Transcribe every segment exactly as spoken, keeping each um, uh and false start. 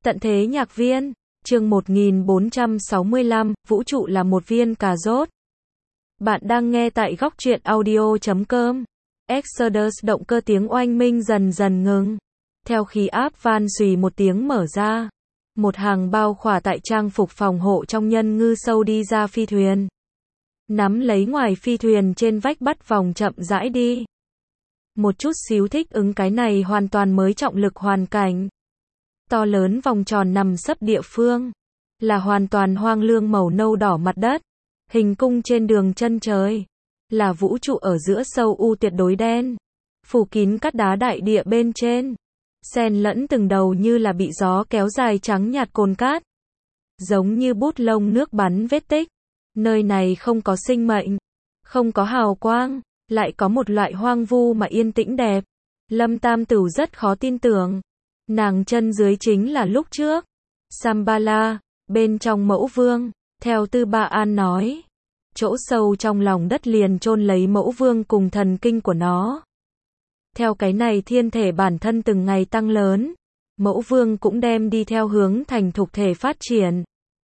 Tận thế nhạc viên, chương một nghìn bốn trăm sáu mươi lăm, vũ trụ là một viên cà rốt. Bạn đang nghe tại góc truyện audio chấm com. Exodus động cơ tiếng oanh minh dần dần ngừng. Theo khí áp van xùy một tiếng mở ra. Một hàng bao khỏa tại trang phục phòng hộ trong nhân ngư sâu đi ra phi thuyền. Nắm lấy ngoài phi thuyền trên vách bắt vòng chậm rãi đi. Một chút xíu thích ứng cái này hoàn toàn mới trọng lực hoàn cảnh. To lớn vòng tròn nằm sấp địa phương. Là hoàn toàn hoang lương màu nâu đỏ mặt đất. Hình cung trên đường chân trời. Là vũ trụ ở giữa sâu u tuyệt đối đen. Phủ kín cát đá đại địa bên trên. Xen lẫn từng đầu như là bị gió kéo dài trắng nhạt cồn cát. Giống như bút lông nước bắn vết tích. Nơi này không có sinh mệnh. Không có hào quang. Lại có một loại hoang vu mà yên tĩnh đẹp. Lâm Tam Tửu rất khó tin tưởng. Nàng chân dưới chính là lúc trước. Shambhala, bên trong mẫu vương, theo Tư Ba An nói. Chỗ sâu trong lòng đất liền chôn lấy mẫu vương cùng thần kinh của nó. Theo cái này thiên thể bản thân từng ngày tăng lớn. Mẫu vương cũng đem đi theo hướng thành thục thể phát triển.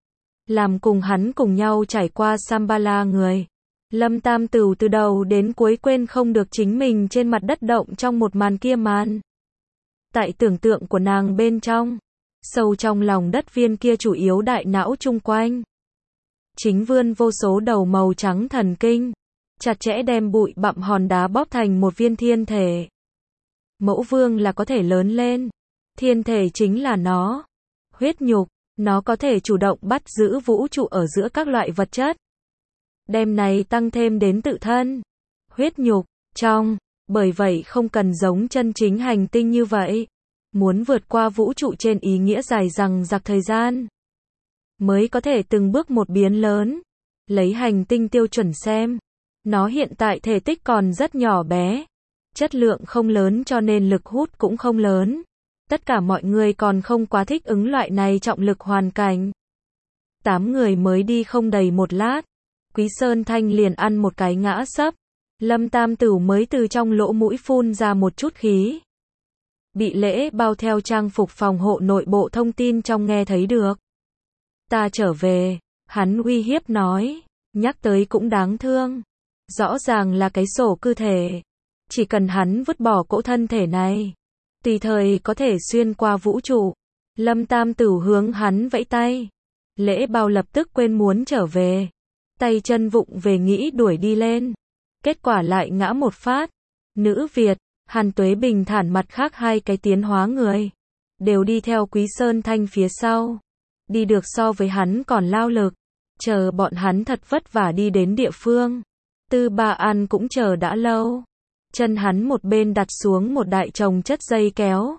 Làm cùng hắn cùng nhau trải qua Shambhala người. Lâm Tam Tửu từ đầu đến cuối quên không được chính mình trên mặt đất động trong một màn kia màn. Tại tưởng tượng của nàng bên trong, sâu trong lòng đất viên kia chủ yếu đại não chung quanh. Chính vươn vô số đầu màu trắng thần kinh, chặt chẽ đem bụi bặm hòn đá bóp thành một viên thiên thể. Mẫu vương là có thể lớn lên, thiên thể chính là nó. Huyết nhục, nó có thể chủ động bắt giữ vũ trụ ở giữa các loại vật chất. Đem này tăng thêm đến tự thân. Huyết nhục, trong. Bởi vậy không cần giống chân chính hành tinh như vậy. Muốn vượt qua vũ trụ trên ý nghĩa dài dằng dặc thời gian. Mới có thể từng bước một biến lớn. Lấy hành tinh tiêu chuẩn xem. Nó hiện tại thể tích còn rất nhỏ bé. Chất lượng không lớn cho nên lực hút cũng không lớn. Tất cả mọi người còn không quá thích ứng loại này trọng lực hoàn cảnh. Tám người mới đi không đầy một lát. Quý Sơn Thanh liền ăn một cái ngã sấp. Lâm Tam Tửu mới từ trong lỗ mũi phun ra một chút khí. Bị Lễ Bao theo trang phục phòng hộ nội bộ thông tin trong nghe thấy được. Ta trở về, hắn uy hiếp nói, nhắc tới cũng đáng thương. Rõ ràng là cái sổ cư thể. Chỉ cần hắn vứt bỏ cỗ thân thể này, tùy thời có thể xuyên qua vũ trụ. Lâm Tam Tửu hướng hắn vẫy tay. Lễ Bao lập tức quên muốn trở về. Tay chân vụng về nghĩ đuổi đi lên. Kết quả lại ngã một phát. Nữ Việt, Hàn Tuế bình thản mặt khác hai cái tiến hóa người. Đều đi theo Quý Sơn Thanh phía sau. Đi được so với hắn còn lao lực. Chờ bọn hắn thật vất vả đi đến địa phương. Tư Ba An cũng chờ đã lâu. Chân hắn một bên đặt xuống một đại chồng chất dây kéo.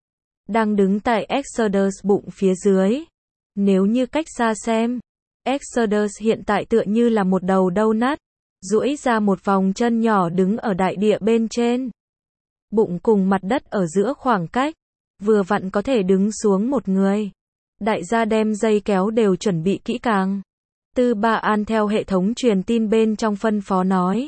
Đang đứng tại Exodus bụng phía dưới. Nếu như cách xa xem. Exodus hiện tại tựa như là một đầu donut. Duỗi ra một vòng chân nhỏ đứng ở đại địa bên trên. Bụng cùng mặt đất ở giữa khoảng cách. Vừa vặn có thể đứng xuống một người. Đại gia đem dây kéo đều chuẩn bị kỹ càng. Tư Ba An theo hệ thống truyền tin bên trong phân phó nói.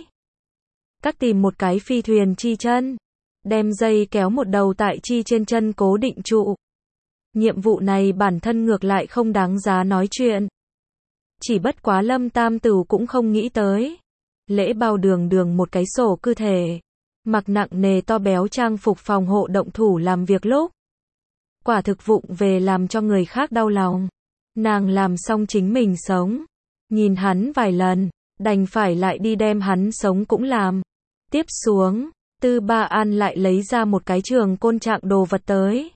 Các tìm một cái phi thuyền chi chân. Đem dây kéo một đầu tại chi trên chân cố định trụ. Nhiệm vụ này bản thân ngược lại không đáng giá nói chuyện. Chỉ bất quá Lâm Tam Tửu cũng không nghĩ tới. Lễ Bao đường đường một cái sổ cư thể. Mặc nặng nề to béo trang phục phòng hộ động thủ làm việc lúc. Quả thực vụng về làm cho người khác đau lòng. Nàng làm xong chính mình sống. Nhìn hắn vài lần. Đành phải lại đi đem hắn sống cũng làm. Tiếp xuống. Tư Ba An lại lấy ra một cái trường côn trạng đồ vật tới.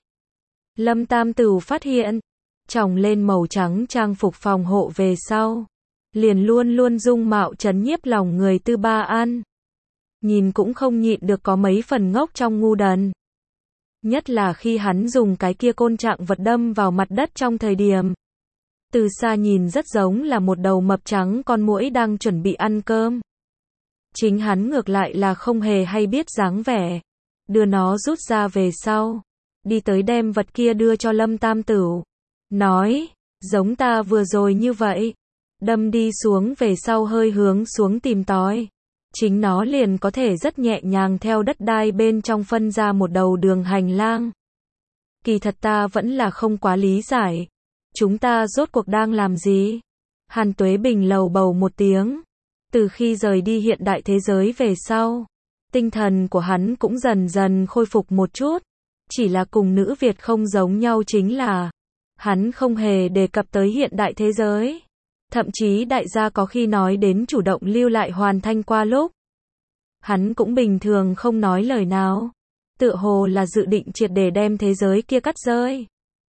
Lâm Tam Tửu phát hiện. Tròng lên màu trắng trang phục phòng hộ về sau. Liền luôn luôn dung mạo trấn nhiếp lòng người Tư Ba An. Nhìn cũng không nhịn được có mấy phần ngốc trong ngu đần. Nhất là khi hắn dùng cái kia côn trạng vật đâm vào mặt đất trong thời điểm. Từ xa nhìn rất giống là một đầu mập trắng con muỗi đang chuẩn bị ăn cơm. Chính hắn ngược lại là không hề hay biết dáng vẻ. Đưa nó rút ra về sau. Đi tới đem vật kia đưa cho Lâm Tam Tửu. Nói, giống ta vừa rồi như vậy. Đâm đi xuống về sau hơi hướng xuống tìm tòi. Chính nó liền có thể rất nhẹ nhàng theo đất đai bên trong phân ra một đầu đường hành lang. Kỳ thật ta vẫn là không quá lý giải. Chúng ta rốt cuộc đang làm gì? Hàn Tuế Bình lầu bầu một tiếng. Từ khi rời đi hiện đại thế giới về sau, tinh thần của hắn cũng dần dần khôi phục một chút. Chỉ là cùng nữ Việt không giống nhau chính là, hắn không hề đề cập tới hiện đại thế giới. Thậm chí đại gia có khi nói đến chủ động lưu lại Hoàn Thanh qua lúc, hắn cũng bình thường không nói lời nào. Tựa hồ là dự định triệt để đem thế giới kia cắt rơi.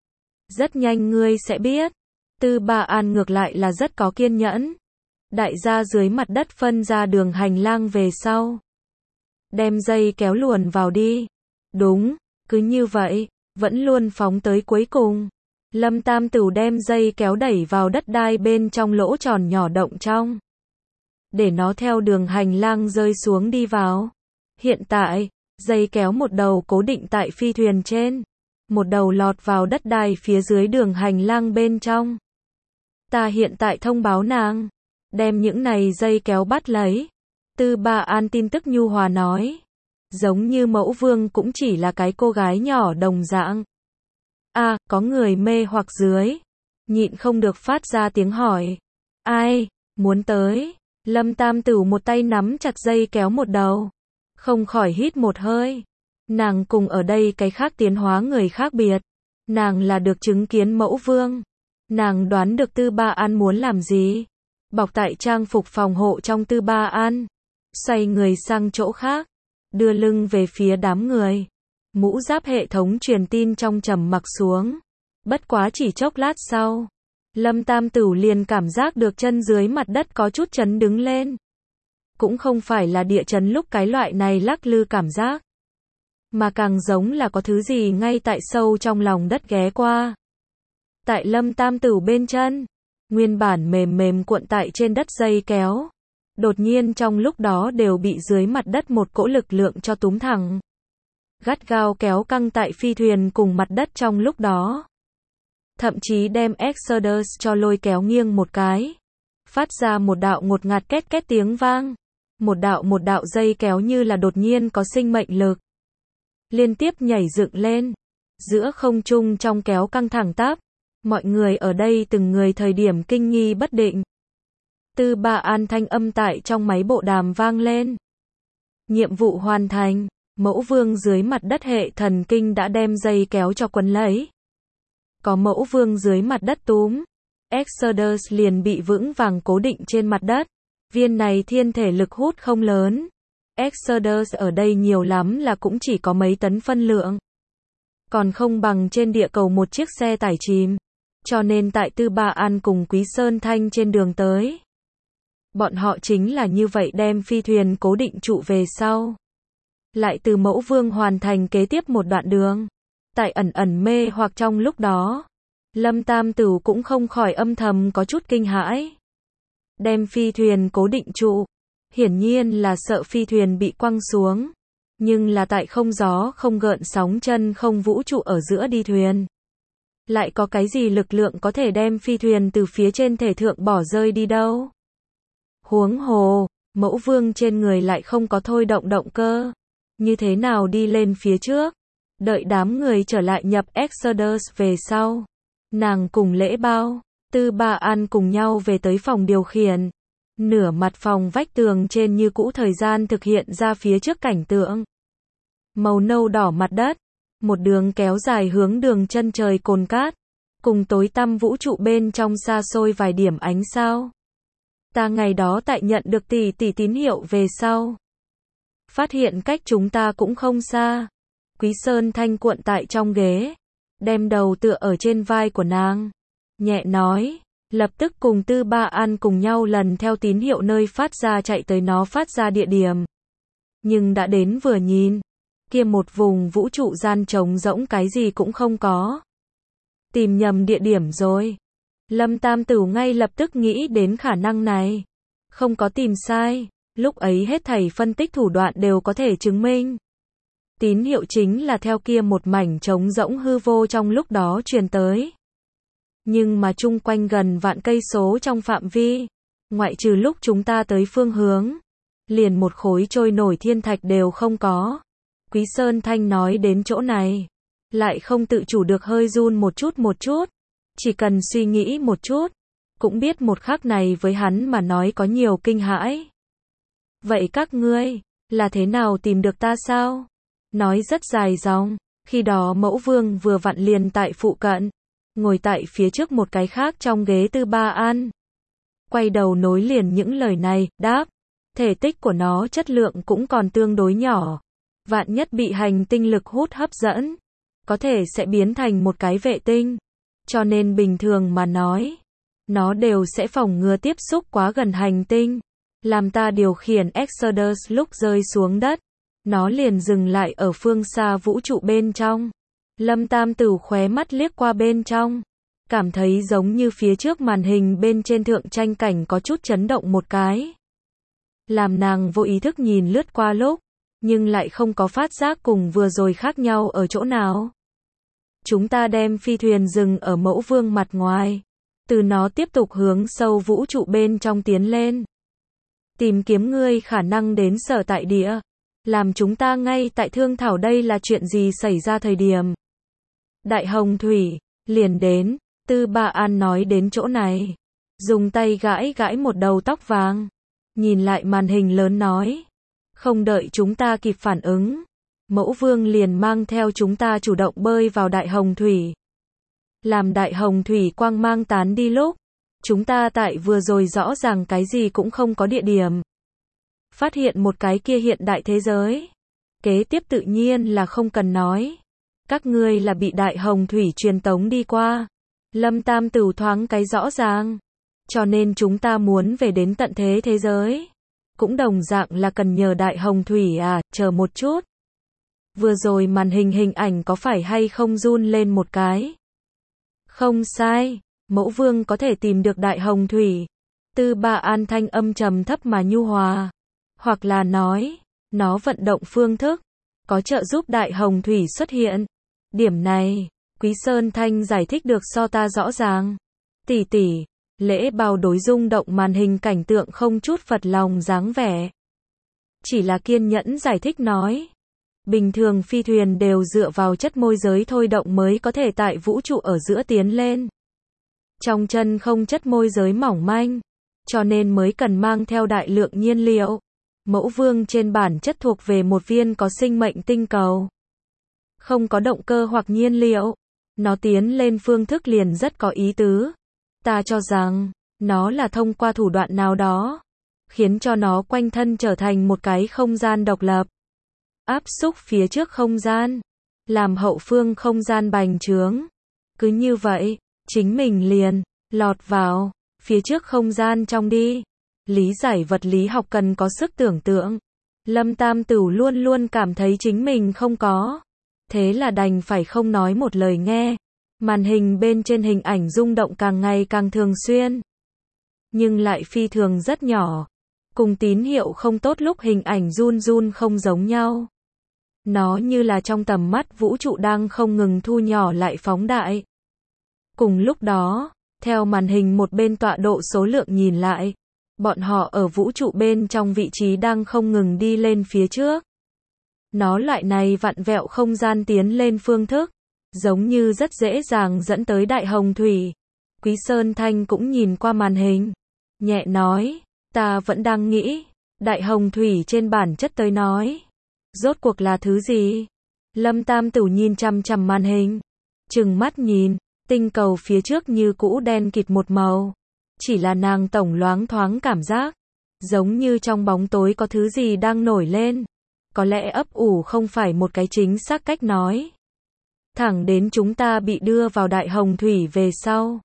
Rất nhanh ngươi sẽ biết. Tư Ba An ngược lại là rất có kiên nhẫn. Đại gia dưới mặt đất phân ra đường hành lang về sau. Đem dây kéo luồn vào đi. Đúng, cứ như vậy, vẫn luôn phóng tới cuối cùng. Lâm Tam Tửu đem dây kéo đẩy vào đất đai bên trong lỗ tròn nhỏ động trong. Để nó theo đường hành lang rơi xuống đi vào. Hiện tại, dây kéo một đầu cố định tại phi thuyền trên. Một đầu lọt vào đất đai phía dưới đường hành lang bên trong. Ta hiện tại thông báo nàng. Đem những này dây kéo bắt lấy. Tư Ba An tin tức nhu hòa nói. Giống như Mẫu Vương cũng chỉ là cái cô gái nhỏ đồng dạng. À, có người mê hoặc dưới. Nhịn không được phát ra tiếng hỏi. Ai, muốn tới? Lâm Tam Tửu một tay nắm chặt dây kéo một đầu. Không khỏi hít một hơi. Nàng cùng ở đây cái khác tiến hóa người khác biệt. Nàng là được chứng kiến Mẫu Vương. Nàng đoán được Tư Ba An muốn làm gì. Bọc tại trang phục phòng hộ trong Tư Ba An. Xoay người sang chỗ khác. Đưa lưng về phía đám người. Mũ giáp hệ thống truyền tin trong trầm mặc xuống. Bất quá chỉ chốc lát sau. Lâm Tam Tửu liền cảm giác được chân dưới mặt đất có chút chấn đứng lên. Cũng không phải là địa chấn lúc cái loại này lắc lư cảm giác. Mà càng giống là có thứ gì ngay tại sâu trong lòng đất ghé qua. Tại Lâm Tam Tửu bên chân. Nguyên bản mềm mềm cuộn tại trên đất dây kéo. Đột nhiên trong lúc đó đều bị dưới mặt đất một cỗ lực lượng cho túm thẳng. Gắt gao kéo căng tại phi thuyền cùng mặt đất trong lúc đó. Thậm chí đem Exodus cho lôi kéo nghiêng một cái. Phát ra một đạo ngột ngạt két két tiếng vang. Một đạo một đạo dây kéo như là đột nhiên có sinh mệnh lực. Liên tiếp nhảy dựng lên. Giữa không trung trong kéo căng thẳng tắp. Mọi người ở đây từng người thời điểm kinh nghi bất định. Tư Ba An thanh âm tại trong máy bộ đàm vang lên. Nhiệm vụ hoàn thành. Mẫu Vương dưới mặt đất hệ thần kinh đã đem dây kéo cho quấn lấy. Có Mẫu Vương dưới mặt đất túm. Exodus liền bị vững vàng cố định trên mặt đất. Viên này thiên thể lực hút không lớn. Exodus ở đây nhiều lắm là cũng chỉ có mấy tấn phân lượng. Còn không bằng trên địa cầu một chiếc xe tải chìm. Cho nên tại Tư Ba An cùng Quý Sơn Thanh trên đường tới. Bọn họ chính là như vậy đem phi thuyền cố định trụ về sau. Lại từ Mẫu Vương hoàn thành kế tiếp một đoạn đường. Tại ẩn ẩn mê hoặc trong lúc đó. Lâm Tam Tửu cũng không khỏi âm thầm có chút kinh hãi. Đem phi thuyền cố định trụ. Hiển nhiên là sợ phi thuyền bị quăng xuống. Nhưng là tại không gió không gợn sóng chân không vũ trụ ở giữa đi thuyền. Lại có cái gì lực lượng có thể đem phi thuyền từ phía trên thể thượng bỏ rơi đi đâu? Huống hồ, Mẫu Vương trên người lại không có thôi động động cơ. Như thế nào đi lên phía trước? Đợi đám người trở lại nhập Exodus về sau. Nàng cùng Lễ Bao, Tư Ba An cùng nhau về tới phòng điều khiển. Nửa mặt phòng vách tường trên như cũ thời gian thực hiện ra phía trước cảnh tượng. Màu nâu đỏ mặt đất. Một đường kéo dài hướng đường chân trời cồn cát. Cùng tối tăm vũ trụ bên trong xa xôi vài điểm ánh sao. Ta ngày đó tại nhận được tỷ tỷ tín hiệu về sau. Phát hiện cách chúng ta cũng không xa. Quý Sơn Thanh cuộn tại trong ghế. Đem đầu tựa ở trên vai của nàng. Nhẹ nói. Lập tức cùng Tư Ba An cùng nhau lần theo tín hiệu nơi phát ra chạy tới nó phát ra địa điểm. Nhưng đã đến vừa nhìn. Kia một vùng vũ trụ gian trống rỗng cái gì cũng không có. Tìm nhầm địa điểm rồi. Lâm Tam Tửu ngay lập tức nghĩ đến khả năng này. Không có tìm sai. Lúc ấy hết thảy phân tích thủ đoạn đều có thể chứng minh. Tín hiệu chính là theo kia một mảnh trống rỗng hư vô trong lúc đó truyền tới. Nhưng mà chung quanh gần vạn cây số trong phạm vi. Ngoại trừ lúc chúng ta tới phương hướng. Liền một khối trôi nổi thiên thạch đều không có. Quý Sơn Thanh nói đến chỗ này. lại không tự chủ được hơi run một chút một chút. Chỉ cần suy nghĩ một chút, cũng biết một khắc này với hắn mà nói có nhiều kinh hãi. Vậy các ngươi, là thế nào tìm được ta sao? Nói rất dài dòng, khi đó Mẫu Vương vừa vặn liền tại phụ cận, ngồi tại phía trước một cái khác trong ghế Tư Ba An. Quay đầu nối liền những lời này, đáp, thể tích của nó chất lượng cũng còn tương đối nhỏ. Vạn nhất bị hành tinh lực hút hấp dẫn, có thể sẽ biến thành một cái vệ tinh. Cho nên bình thường mà nói, nó đều sẽ phòng ngừa tiếp xúc quá gần hành tinh. Làm ta điều khiển Exodus lúc rơi xuống đất, nó liền dừng lại ở phương xa vũ trụ bên trong. Lâm Tam Tử khóe mắt liếc qua bên trong, cảm thấy giống như phía trước màn hình bên trên thượng tranh cảnh có chút chấn động một cái. Làm nàng vô ý thức nhìn lướt qua lúc, nhưng lại không có phát giác cùng vừa rồi khác nhau ở chỗ nào. Chúng ta đem phi thuyền dừng ở Mẫu Vương mặt ngoài, từ nó tiếp tục hướng sâu vũ trụ bên trong tiến lên. Tìm kiếm ngươi khả năng đến sở tại địa, làm chúng ta ngay tại thương thảo đây là chuyện gì xảy ra thời điểm. Đại Hồng Thủy, liền đến, Tư Ba An nói đến chỗ này, dùng tay gãi gãi một đầu tóc vàng, nhìn lại màn hình lớn nói, không đợi chúng ta kịp phản ứng, Mẫu Vương liền mang theo chúng ta chủ động bơi vào Đại Hồng Thủy. Làm Đại Hồng Thủy quang mang tán đi lúc, chúng ta tại vừa rồi rõ ràng cái gì cũng không có địa điểm. Phát hiện một cái kia hiện đại thế giới. Kế tiếp tự nhiên là không cần nói. Các ngươi là bị Đại Hồng Thủy truyền tống đi qua. Lâm Tam Tử thoáng cái rõ ràng. Cho nên chúng ta muốn về đến tận thế thế giới. Cũng đồng dạng là cần nhờ Đại Hồng Thủy à, chờ một chút. Vừa rồi màn hình hình ảnh có phải hay không run lên một cái? Không sai, Mẫu Vương có thể tìm được Đại Hồng Thủy. Tư Ba An thanh âm trầm thấp mà nhu hòa. Hoặc là nói, nó vận động phương thức, có trợ giúp Đại Hồng Thủy xuất hiện. Điểm này, Quý Sơn Thanh giải thích được so ta rõ ràng. Tỷ tỷ, Lễ Bao đối rung động màn hình cảnh tượng không chút phật lòng dáng vẻ. Chỉ là kiên nhẫn giải thích nói. Bình thường phi thuyền đều dựa vào chất môi giới thôi động mới có thể tại vũ trụ ở giữa tiến lên. Trong chân không chất môi giới mỏng manh, cho nên mới cần mang theo đại lượng nhiên liệu. Mẫu Vương trên bản chất thuộc về một viên có sinh mệnh tinh cầu. Không có động cơ hoặc nhiên liệu, nó tiến lên phương thức liền rất có ý tứ. Ta cho rằng, nó là thông qua thủ đoạn nào đó, khiến cho nó quanh thân trở thành một cái không gian độc lập. Áp xúc phía trước không gian, làm hậu phương không gian bành trướng. Cứ như vậy, chính mình liền lọt vào phía trước không gian trong đi. Lý giải vật lý học cần có sức tưởng tượng. Lâm Tam Tử luôn luôn cảm thấy chính mình không có. Thế là đành phải không nói một lời nghe. Màn hình bên trên hình ảnh rung động càng ngày càng thường xuyên. Nhưng lại phi thường rất nhỏ. Cùng tín hiệu không tốt lúc hình ảnh run run không giống nhau. Nó như là trong tầm mắt vũ trụ đang không ngừng thu nhỏ lại phóng đại. Cùng lúc đó, theo màn hình một bên tọa độ số lượng nhìn lại, bọn họ ở vũ trụ bên trong vị trí đang không ngừng đi lên phía trước. Nó loại này vặn vẹo không gian tiến lên phương thức, giống như rất dễ dàng dẫn tới Đại Hồng Thủy. Quý Sơn Thanh cũng nhìn qua màn hình, nhẹ nói, ta vẫn đang nghĩ, Đại Hồng Thủy trên bản chất tới nói, rốt cuộc là thứ gì? Lâm Tam Tử nhìn chằm chằm màn hình, trừng mắt nhìn, tinh cầu phía trước như cũ đen kịt một màu. Chỉ là nàng tổng loáng thoáng cảm giác, giống như trong bóng tối có thứ gì đang nổi lên. Có lẽ ấp ủ không phải một cái chính xác cách nói. Thẳng đến chúng ta bị đưa vào Đại Hồng Thủy về sau.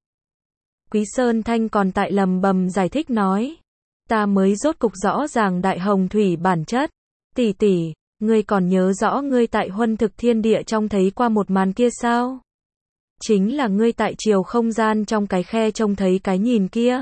Quý Sơn Thanh còn tại lầm bầm giải thích nói. Ta mới rốt cục rõ ràng Đại Hồng Thủy bản chất. Tỷ tỷ, ngươi còn nhớ rõ ngươi tại Huân Thực Thiên Địa trong thấy qua một màn kia sao? Chính là ngươi tại chiều không gian trong cái khe trông thấy cái nhìn kia.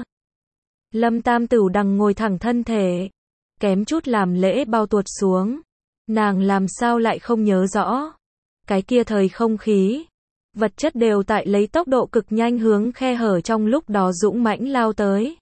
Lâm Tam Tử đằng ngồi thẳng thân thể, kém chút làm Lễ Bao tuột xuống. Nàng làm sao lại không nhớ rõ. Cái kia thời không khí, vật chất đều tại lấy tốc độ cực nhanh hướng khe hở trong lúc đó dũng mãnh lao tới.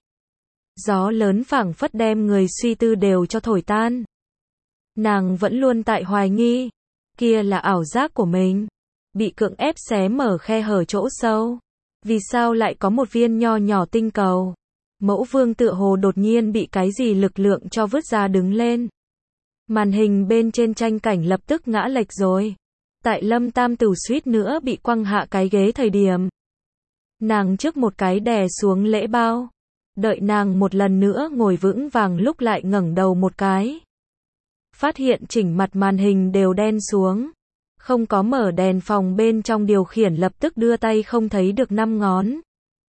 Gió lớn phảng phất đem người suy tư đều cho thổi tan. Nàng vẫn luôn tại hoài nghi, kia là ảo giác của mình. bị cưỡng ép xé mở khe hở chỗ sâu. Vì sao lại có một viên nho nhỏ tinh cầu? Mẫu vương tựa hồ đột nhiên bị cái gì lực lượng cho vứt ra đứng lên. Màn hình bên trên tranh cảnh lập tức ngã lệch rồi. Tại Lâm Tam Tử suýt nữa bị quăng hạ cái ghế thời điểm. Nàng trước một cái đè xuống lễ bao. Đợi nàng một lần nữa ngồi vững vàng lúc lại ngẩng đầu một cái. Phát hiện chỉnh mặt màn hình đều đen xuống. Không có mở đèn phòng bên trong điều khiển lập tức đưa tay không thấy được năm ngón.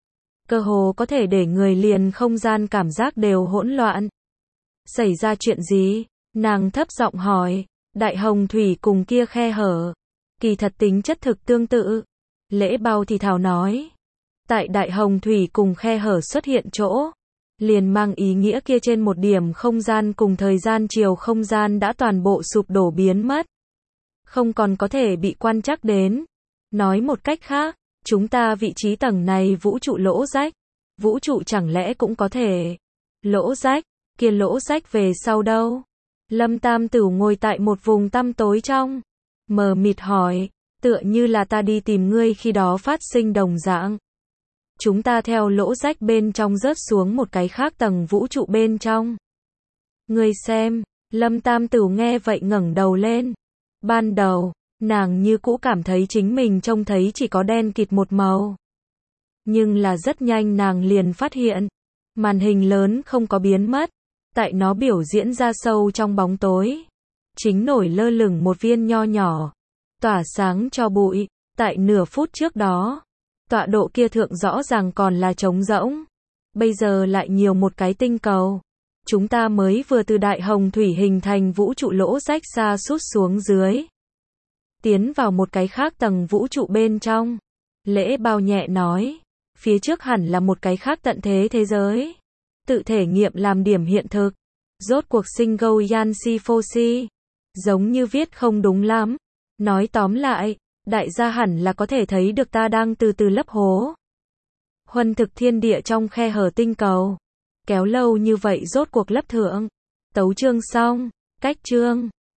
Cơ hồ có thể để người liền không gian cảm giác đều hỗn loạn. Xảy ra chuyện gì? Nàng thấp giọng hỏi. Đại hồng thủy cùng kia khe hở. Kỳ thật tính chất thực tương tự. Lễ bao thì thào nói. Tại đại hồng thủy cùng khe hở xuất hiện chỗ. Liền mang ý nghĩa kia trên một điểm không gian cùng thời gian chiều không gian đã toàn bộ sụp đổ biến mất. Không còn có thể bị quan trắc đến. Nói một cách khác, chúng ta vị trí tầng này vũ trụ lỗ rách. Vũ trụ chẳng lẽ cũng có thể lỗ rách, kia lỗ rách về sau đâu? Lâm Tam Tử ngồi tại một vùng tăm tối trong. Mờ mịt hỏi, tựa như là ta đi tìm ngươi khi đó phát sinh đồng dạng. Chúng ta theo lỗ rách bên trong rớt xuống một cái khác tầng vũ trụ bên trong. Ngươi xem, Lâm Tam Tử nghe vậy ngẩng đầu lên. Ban đầu, nàng như cũ cảm thấy chính mình trông thấy chỉ có đen kịt một màu. Nhưng là rất nhanh nàng liền phát hiện, màn hình lớn không có biến mất, tại nó biểu diễn ra sâu trong bóng tối. Chính nổi lơ lửng một viên nho nhỏ, tỏa sáng cho bụi, tại nửa phút trước đó. Tọa độ kia thượng rõ ràng còn là trống rỗng. Bây giờ lại nhiều một cái tinh cầu. Chúng ta mới vừa từ đại hồng thủy hình thành vũ trụ lỗ rách xa sút xuống dưới. Tiến vào một cái khác tầng vũ trụ bên trong. Lễ bao nhẹ nói. Phía trước hẳn là một cái khác tận thế thế giới. Tự thể nghiệm làm điểm hiện thực. Rốt cuộc sinh Go Yanxi Foxi. Giống như viết không đúng lắm. Nói tóm lại. Đại gia hẳn là có thể thấy được ta đang từ từ lấp hố. Huân thực thiên địa trong khe hở tinh cầu. Kéo lâu như vậy rốt cuộc lấp thượng. Tấu chương xong. Cách chương.